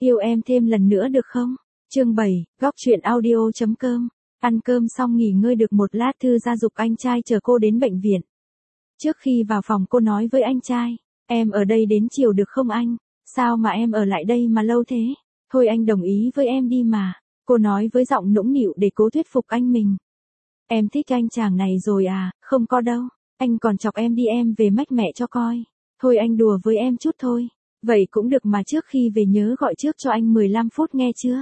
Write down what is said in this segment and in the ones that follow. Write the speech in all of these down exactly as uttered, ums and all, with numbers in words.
Yêu em thêm lần nữa được không? Chương bảy, góc truyện audio.com. Ăn cơm xong nghỉ ngơi được một lát, Thư ra giục anh trai chờ cô đến bệnh viện. Trước khi vào phòng cô nói với anh trai, em ở đây đến chiều được không anh? Sao mà em ở lại đây mà lâu thế? Thôi anh đồng ý với em đi mà. Cô nói với giọng nũng nịu để cố thuyết phục anh mình. Em thích anh chàng này rồi à? Không có đâu. Anh còn chọc em đi, em về mách mẹ cho coi. Thôi anh đùa với em chút thôi. Vậy cũng được mà, trước khi về nhớ gọi trước cho anh mười lăm phút nghe chưa?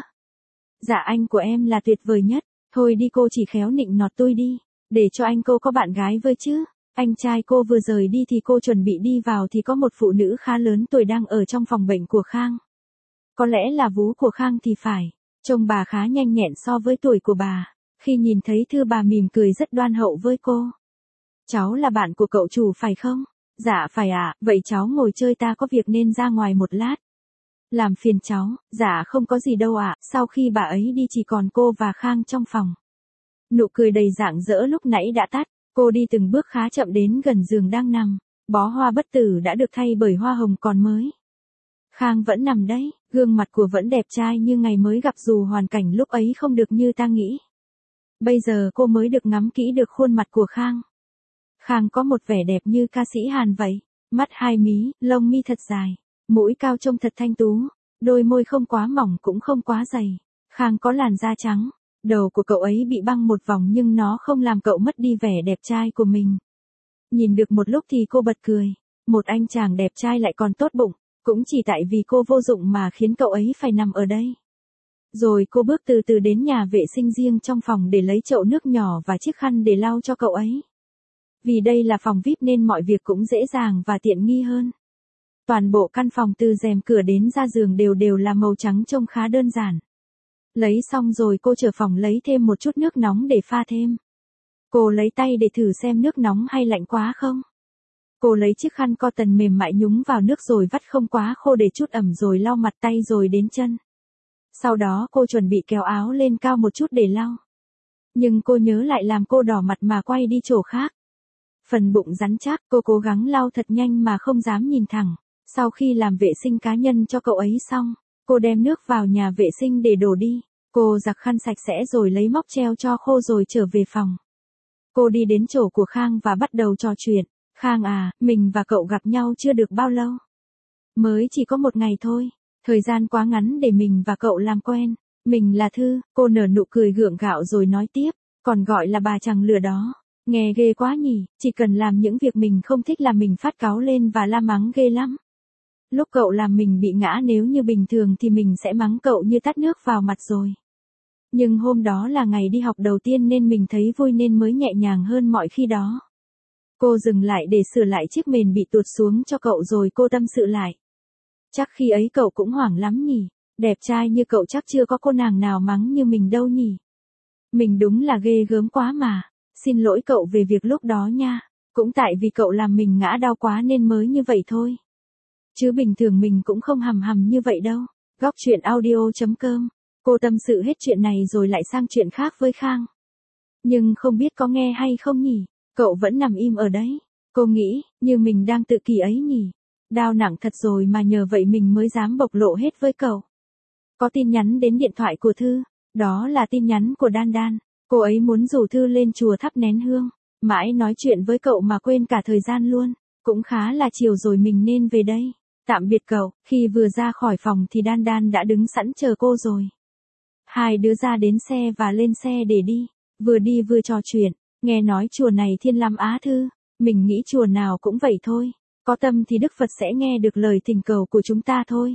Dạ anh của em là tuyệt vời nhất. Thôi đi, cô chỉ khéo nịnh nọt tôi đi. Để cho anh, cô có bạn gái với chứ. Anh trai cô vừa rời đi thì cô chuẩn bị đi vào thì có một phụ nữ khá lớn tuổi đang ở trong phòng bệnh của Khang. Có lẽ là vú của Khang thì phải. Trông bà khá nhanh nhẹn so với tuổi của bà. Khi nhìn thấy Thư, bà mỉm cười rất đoan hậu với cô. Cháu là bạn của cậu chủ phải không? Dạ phải ạ, à, vậy cháu ngồi chơi, ta có việc nên ra ngoài một lát. Làm phiền cháu. Dạ không có gì đâu ạ. À. Sau khi bà ấy đi chỉ còn cô và Khang trong phòng. Nụ cười đầy rạng rỡ lúc nãy đã tắt. Cô đi từng bước khá chậm đến gần giường đang nằm. Bó hoa bất tử đã được thay bởi hoa hồng còn mới. Khang vẫn nằm đấy, gương mặt của vẫn đẹp trai như ngày mới gặp dù hoàn cảnh lúc ấy không được như ta nghĩ. Bây giờ cô mới được ngắm kỹ được khuôn mặt của Khang. Khang có một vẻ đẹp như ca sĩ Hàn vậy. Mắt hai mí, lông mi thật dài, mũi cao trông thật thanh tú, đôi môi không quá mỏng cũng không quá dày. Khang có làn da trắng, đầu của cậu ấy bị băng một vòng nhưng nó không làm cậu mất đi vẻ đẹp trai của mình. Nhìn được một lúc thì cô bật cười. Một anh chàng đẹp trai lại còn tốt bụng, cũng chỉ tại vì cô vô dụng mà khiến cậu ấy phải nằm ở đây. Rồi cô bước từ từ đến nhà vệ sinh riêng trong phòng để lấy chậu nước nhỏ và chiếc khăn để lau cho cậu ấy. Vì đây là phòng vi ai pi nên mọi việc cũng dễ dàng và tiện nghi hơn. Toàn bộ căn phòng từ rèm cửa đến ra giường đều đều là màu trắng, trông khá đơn giản. Lấy xong rồi cô trở phòng lấy thêm một chút nước nóng để pha thêm. Cô lấy tay để thử xem nước nóng hay lạnh quá không. Cô lấy chiếc khăn cotton mềm mại nhúng vào nước rồi vắt không quá khô để chút ẩm rồi lau mặt, tay rồi đến chân. Sau đó cô chuẩn bị kéo áo lên cao một chút để lau. Nhưng cô nhớ lại làm cô đỏ mặt mà quay đi chỗ khác. Phần bụng rắn chắc, cô cố gắng lau thật nhanh mà không dám nhìn thẳng. Sau khi làm vệ sinh cá nhân cho cậu ấy xong, cô đem nước vào nhà vệ sinh để đổ đi. Cô giặt khăn sạch sẽ rồi lấy móc treo cho khô rồi trở về phòng. Cô đi đến chỗ của Khang và bắt đầu trò chuyện. Khang à, mình và cậu gặp nhau chưa được bao lâu. Mới chỉ có một ngày thôi. Thời gian quá ngắn để mình và cậu làm quen. Mình là Thư. Cô nở nụ cười gượng gạo rồi nói tiếp. Còn gọi là bà chàng lừa đó. Nghe ghê quá nhỉ. Chỉ cần làm những việc mình không thích là mình phát cáu lên và la mắng ghê lắm. Lúc cậu làm mình bị ngã, nếu như bình thường thì mình sẽ mắng cậu như tát nước vào mặt rồi. Nhưng hôm đó là ngày đi học đầu tiên nên mình thấy vui nên mới nhẹ nhàng hơn mọi khi đó. Cô dừng lại để sửa lại chiếc mền bị tuột xuống cho cậu rồi cô tâm sự lại. Chắc khi ấy cậu cũng hoảng lắm nhỉ. Đẹp trai như cậu chắc chưa có cô nàng nào mắng như mình đâu nhỉ. Mình đúng là ghê gớm quá mà. Xin lỗi cậu về việc lúc đó nha. Cũng tại vì cậu làm mình ngã đau quá nên mới như vậy thôi. Chứ bình thường mình cũng không hầm hầm như vậy đâu. Góc truyện audio.com. Cô tâm sự hết chuyện này rồi lại sang chuyện khác với Khang. Nhưng không biết có nghe hay không nhỉ. Cậu vẫn nằm im ở đấy. Cô nghĩ, như mình đang tự kỷ ấy nhỉ. Đau nặng thật rồi mà nhờ vậy mình mới dám bộc lộ hết với cậu. Có tin nhắn đến điện thoại của Thư. Đó là tin nhắn của Đan Đan. Cô ấy muốn rủ Thư lên chùa thắp nén hương. Mãi nói chuyện với cậu mà quên cả thời gian luôn. Cũng khá là chiều rồi, mình nên về đây. Tạm biệt cậu. Khi vừa ra khỏi phòng thì Đan Đan đã đứng sẵn chờ cô rồi. Hai đứa ra đến xe và lên xe để đi. Vừa đi vừa trò chuyện. Nghe nói chùa này thiên lắm á Thư. Mình nghĩ chùa nào cũng vậy thôi. Có tâm thì Đức Phật sẽ nghe được lời thỉnh cầu của chúng ta thôi.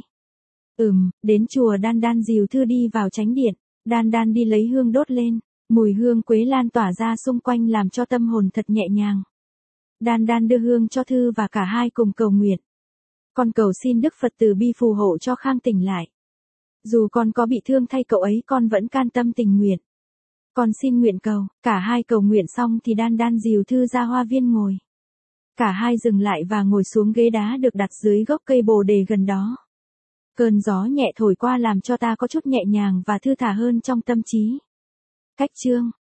Ừm, đến chùa Đan Đan dìu Thư đi vào chánh điện. Đan Đan đi lấy hương đốt lên. Mùi hương quế lan tỏa ra xung quanh làm cho tâm hồn thật nhẹ nhàng. Đan Đan đưa hương cho Thư và cả hai cùng cầu nguyện. Con cầu xin Đức Phật từ bi phù hộ cho Khang tỉnh lại. Dù con có bị thương thay cậu ấy, con vẫn can tâm tình nguyện. Con xin nguyện cầu. Cả hai cầu nguyện xong thì Đan Đan dìu Thư ra hoa viên ngồi. Cả hai dừng lại và ngồi xuống ghế đá được đặt dưới gốc cây bồ đề gần đó. Cơn gió nhẹ thổi qua làm cho ta có chút nhẹ nhàng và thư thả hơn trong tâm trí. Cách chương